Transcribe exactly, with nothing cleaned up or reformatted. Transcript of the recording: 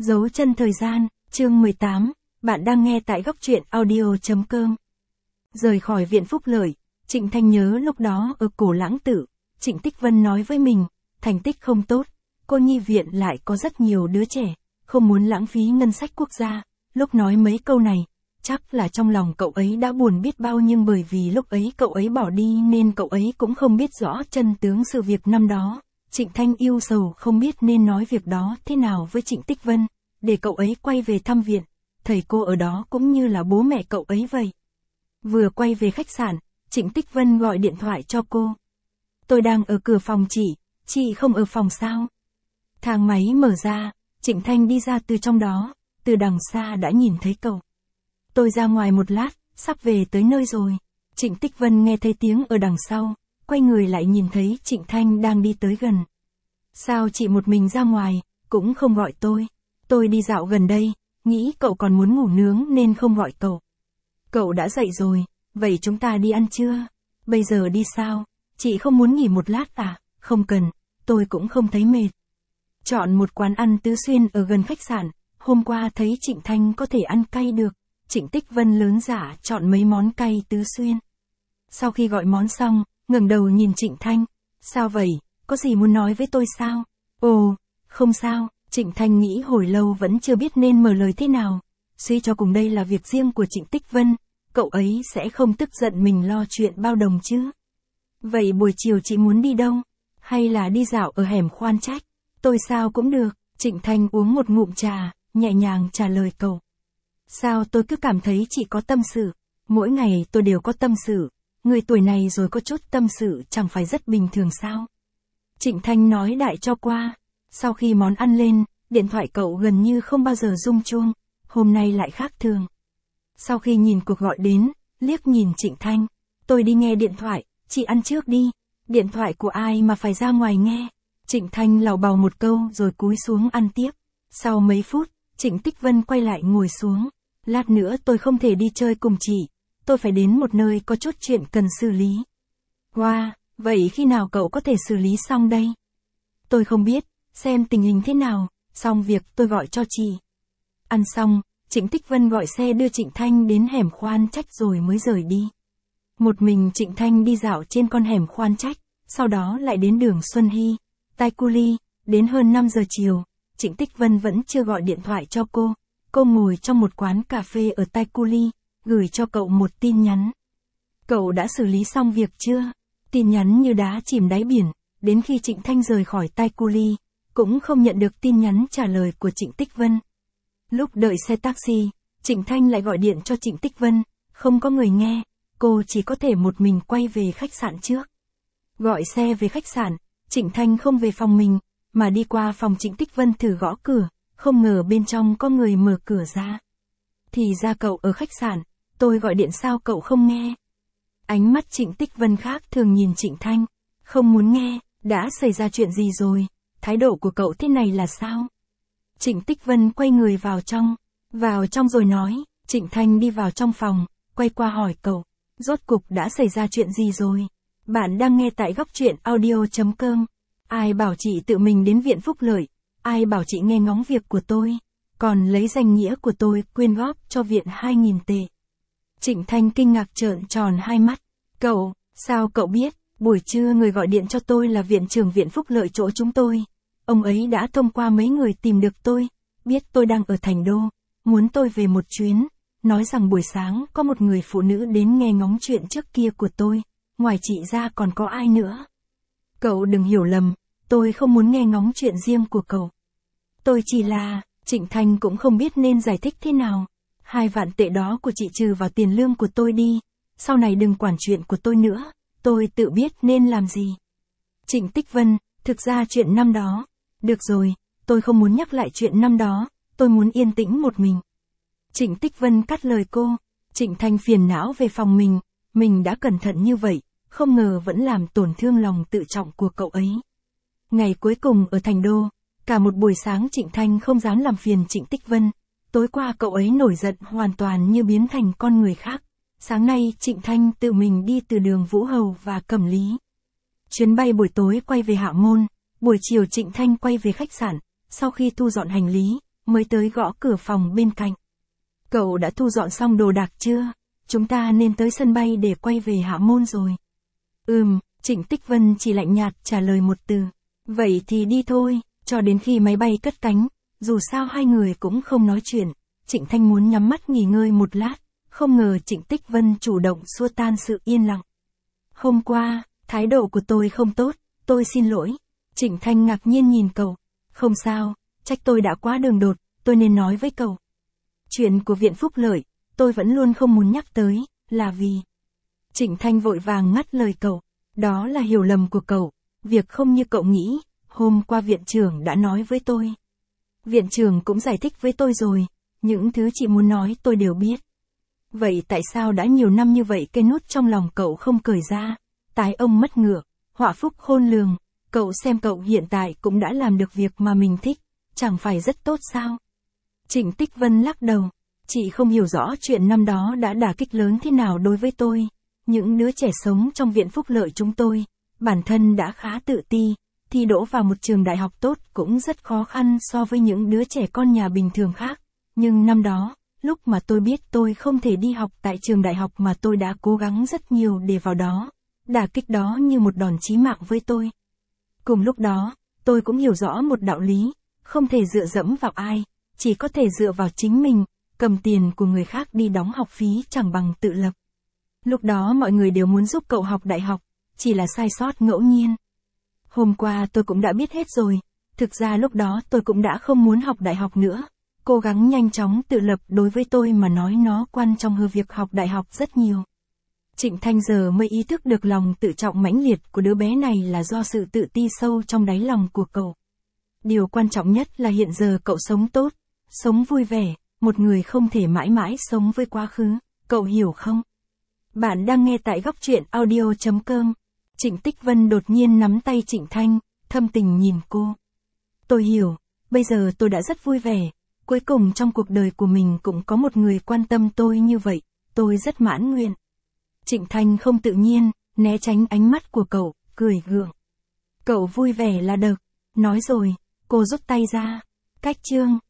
Dấu chân thời gian, chương mười tám, bạn đang nghe tại góc truyện audio.com. Rời khỏi viện Phúc Lợi, Trịnh Thanh nhớ lúc đó ở Cổ Lãng Tự, Trịnh Tích Vân nói với mình, thành tích không tốt, cô nhi viện lại có rất nhiều đứa trẻ, không muốn lãng phí ngân sách quốc gia. Lúc nói mấy câu này, chắc là trong lòng cậu ấy đã buồn biết bao, nhưng bởi vì lúc ấy cậu ấy bỏ đi nên cậu ấy cũng không biết rõ chân tướng sự việc năm đó. Trịnh Thanh yêu sầu không biết nên nói việc đó thế nào với Trịnh Tích Vân, để cậu ấy quay về thăm viện, thầy cô ở đó cũng như là bố mẹ cậu ấy vậy. Vừa quay về khách sạn, Trịnh Tích Vân gọi điện thoại cho cô. Tôi đang ở cửa phòng chị, chị không ở phòng sao? Thang máy mở ra, Trịnh Thanh đi ra từ trong đó, từ đằng xa đã nhìn thấy cậu. Tôi ra ngoài một lát, sắp về tới nơi rồi. Trịnh Tích Vân nghe thấy tiếng ở đằng sau, quay người lại nhìn thấy Trịnh Thanh đang đi tới gần. Sao chị một mình ra ngoài, cũng không gọi tôi? Tôi đi dạo gần đây, nghĩ cậu còn muốn ngủ nướng nên không gọi cậu. Cậu đã dậy rồi, vậy chúng ta đi ăn trưa. Bây giờ đi sao? Chị không muốn nghỉ một lát à? Không cần, tôi cũng không thấy mệt. Chọn một quán ăn Tứ Xuyên ở gần khách sạn, hôm qua thấy Trịnh Thanh có thể ăn cay được. Trịnh Tích Vân lớn dạ chọn mấy món cay Tứ Xuyên. Sau khi gọi món xong, ngẩng đầu nhìn Trịnh Thanh. Sao vậy, có gì muốn nói với tôi sao? Ồ, không sao. Trịnh Thanh nghĩ hồi lâu vẫn chưa biết nên mở lời thế nào. Suy cho cùng đây là việc riêng của Trịnh Tích Vân, cậu ấy sẽ không tức giận mình lo chuyện bao đồng chứ. Vậy buổi chiều chị muốn đi đâu? Hay là đi dạo ở hẻm Khoan Trách? Tôi sao cũng được. Trịnh Thanh uống một ngụm trà, nhẹ nhàng trả lời cậu. Sao tôi cứ cảm thấy chị có tâm sự? Mỗi ngày tôi đều có tâm sự. Người tuổi này rồi có chút tâm sự chẳng phải rất bình thường sao? Trịnh Thanh nói đại cho qua. Sau khi món ăn lên, điện thoại cậu gần như không bao giờ rung chuông. Hôm nay lại khác thường. Sau khi nhìn cuộc gọi đến, liếc nhìn Trịnh Thanh. Tôi đi nghe điện thoại, chị ăn trước đi. Điện thoại của ai mà phải ra ngoài nghe? Trịnh Thanh lảo bào một câu rồi cúi xuống ăn tiếp. Sau mấy phút, Trịnh Tích Vân quay lại ngồi xuống. Lát nữa tôi không thể đi chơi cùng chị. Tôi phải đến một nơi có chút chuyện cần xử lý. Wow, vậy khi nào cậu có thể xử lý xong đây? Tôi không biết, xem tình hình thế nào, xong việc tôi gọi cho chị. Ăn xong, Trịnh Tích Vân gọi xe đưa Trịnh Thanh đến hẻm Khoan Trách rồi mới rời đi. Một mình Trịnh Thanh đi dạo trên con hẻm Khoan Trách, sau đó lại đến đường Xuân Hy, Taikuli, đến hơn năm giờ chiều, Trịnh Tích Vân vẫn chưa gọi điện thoại cho cô. Cô ngồi trong một quán cà phê ở Taikuli, gửi cho cậu một tin nhắn. Cậu đã xử lý xong việc chưa? Tin nhắn như đá chìm đáy biển, đến khi Trịnh Thanh rời khỏi Taikuli, cũng không nhận được tin nhắn trả lời của Trịnh Tích Vân. Lúc đợi xe taxi, Trịnh Thanh lại gọi điện cho Trịnh Tích Vân, không có người nghe, cô chỉ có thể một mình quay về khách sạn trước. Gọi xe về khách sạn, Trịnh Thanh không về phòng mình, mà đi qua phòng Trịnh Tích Vân thử gõ cửa, không ngờ bên trong có người mở cửa ra. Thì ra cậu ở khách sạn, tôi gọi điện sao cậu không nghe? Ánh mắt Trịnh Tích Vân khác thường nhìn Trịnh Thanh, không muốn nghe, đã xảy ra chuyện gì rồi, thái độ của cậu thế này là sao? Trịnh Tích Vân quay người vào trong, vào trong rồi nói. Trịnh Thanh đi vào trong phòng, quay qua hỏi cậu, rốt cục đã xảy ra chuyện gì rồi? Bạn đang nghe tại góc truyện audio.com. Ai bảo chị tự mình đến viện Phúc Lợi? Ai bảo chị nghe ngóng việc của tôi? Còn lấy danh nghĩa của tôi quyên góp cho viện hai nghìn tệ. Trịnh Thanh kinh ngạc trợn tròn hai mắt. Cậu, sao cậu biết? Buổi trưa người gọi điện cho tôi là viện trưởng viện Phúc Lợi chỗ chúng tôi. Ông ấy đã thông qua mấy người tìm được tôi, biết tôi đang ở Thành Đô, muốn tôi về một chuyến, nói rằng buổi sáng có một người phụ nữ đến nghe ngóng chuyện trước kia của tôi, ngoài chị ra còn có ai nữa. Cậu đừng hiểu lầm, tôi không muốn nghe ngóng chuyện riêng của cậu. Tôi chỉ là, Trịnh Thanh cũng không biết nên giải thích thế nào. Hai vạn tệ đó của chị trừ vào tiền lương của tôi đi, sau này đừng quản chuyện của tôi nữa, tôi tự biết nên làm gì. Trịnh Tích Vân, thực ra chuyện năm đó. Được rồi, tôi không muốn nhắc lại chuyện năm đó, tôi muốn yên tĩnh một mình. Trịnh Tích Vân cắt lời cô. Trịnh Thanh phiền não về phòng mình, mình đã cẩn thận như vậy, không ngờ vẫn làm tổn thương lòng tự trọng của cậu ấy. Ngày cuối cùng ở Thành Đô, cả một buổi sáng Trịnh Thanh không dám làm phiền Trịnh Tích Vân. Tối qua cậu ấy nổi giận hoàn toàn như biến thành con người khác. Sáng nay Trịnh Thanh tự mình đi từ đường Vũ Hầu và Cẩm Lý. Chuyến bay buổi tối quay về Hạ Môn, buổi chiều Trịnh Thanh quay về khách sạn. Sau khi thu dọn hành lý, mới tới gõ cửa phòng bên cạnh. Cậu đã thu dọn xong đồ đạc chưa? Chúng ta nên tới sân bay để quay về Hạ Môn rồi. Ừm, Trịnh Tích Vân chỉ lạnh nhạt trả lời một từ. Vậy thì đi thôi, cho đến khi máy bay cất cánh, dù sao hai người cũng không nói chuyện, Trịnh Thanh muốn nhắm mắt nghỉ ngơi một lát, không ngờ Trịnh Tích Vân chủ động xua tan sự yên lặng. Hôm qua, thái độ của tôi không tốt, tôi xin lỗi. Trịnh Thanh ngạc nhiên nhìn cậu. Không sao, trách tôi đã quá đường đột, tôi nên nói với cậu. Chuyện của Viện Phúc Lợi, tôi vẫn luôn không muốn nhắc tới, là vì... Trịnh Thanh vội vàng ngắt lời cậu. Đó là hiểu lầm của cậu, việc không như cậu nghĩ, hôm qua viện trưởng đã nói với tôi. Viện trưởng cũng giải thích với tôi rồi, những thứ chị muốn nói tôi đều biết. Vậy tại sao đã nhiều năm như vậy cây nút trong lòng cậu không cởi ra? Tái ông mất ngựa, họa phúc khôn lường, cậu xem cậu hiện tại cũng đã làm được việc mà mình thích, chẳng phải rất tốt sao? Trịnh Tích Vân lắc đầu, chị không hiểu rõ chuyện năm đó đã đả kích lớn thế nào đối với tôi. Những đứa trẻ sống trong Viện Phúc Lợi chúng tôi, bản thân đã khá tự ti, thi đỗ vào một trường đại học tốt cũng rất khó khăn so với những đứa trẻ con nhà bình thường khác. Nhưng năm đó, lúc mà tôi biết tôi không thể đi học tại trường đại học mà tôi đã cố gắng rất nhiều để vào đó, đả kích đó như một đòn chí mạng với tôi. Cùng lúc đó, tôi cũng hiểu rõ một đạo lý, không thể dựa dẫm vào ai, chỉ có thể dựa vào chính mình, cầm tiền của người khác đi đóng học phí chẳng bằng tự lập. Lúc đó mọi người đều muốn giúp cậu học đại học, chỉ là sai sót ngẫu nhiên. Hôm qua tôi cũng đã biết hết rồi, thực ra lúc đó tôi cũng đã không muốn học đại học nữa, cố gắng nhanh chóng tự lập đối với tôi mà nói nó quan trọng hơn việc học đại học rất nhiều. Trịnh Thanh giờ mới ý thức được lòng tự trọng mãnh liệt của đứa bé này là do sự tự ti sâu trong đáy lòng của cậu. Điều quan trọng nhất là hiện giờ cậu sống tốt, sống vui vẻ, một người không thể mãi mãi sống với quá khứ, cậu hiểu không? Bạn đang nghe tại góc truyện audio chấm com. Trịnh Tích Vân đột nhiên nắm tay Trịnh Thanh, thâm tình nhìn cô. Tôi hiểu, bây giờ tôi đã rất vui vẻ, cuối cùng trong cuộc đời của mình cũng có một người quan tâm tôi như vậy, tôi rất mãn nguyện. Trịnh Thanh không tự nhiên, né tránh ánh mắt của cậu, cười gượng. Cậu vui vẻ là được, nói rồi, cô rút tay ra. Cách chương